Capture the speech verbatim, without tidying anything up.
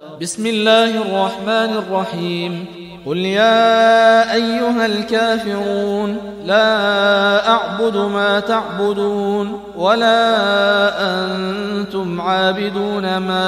بسم الله الرحمن الرحيم قل يا أيها الكافرون لا أعبد ما تعبدون ولا أنتم عابدون ما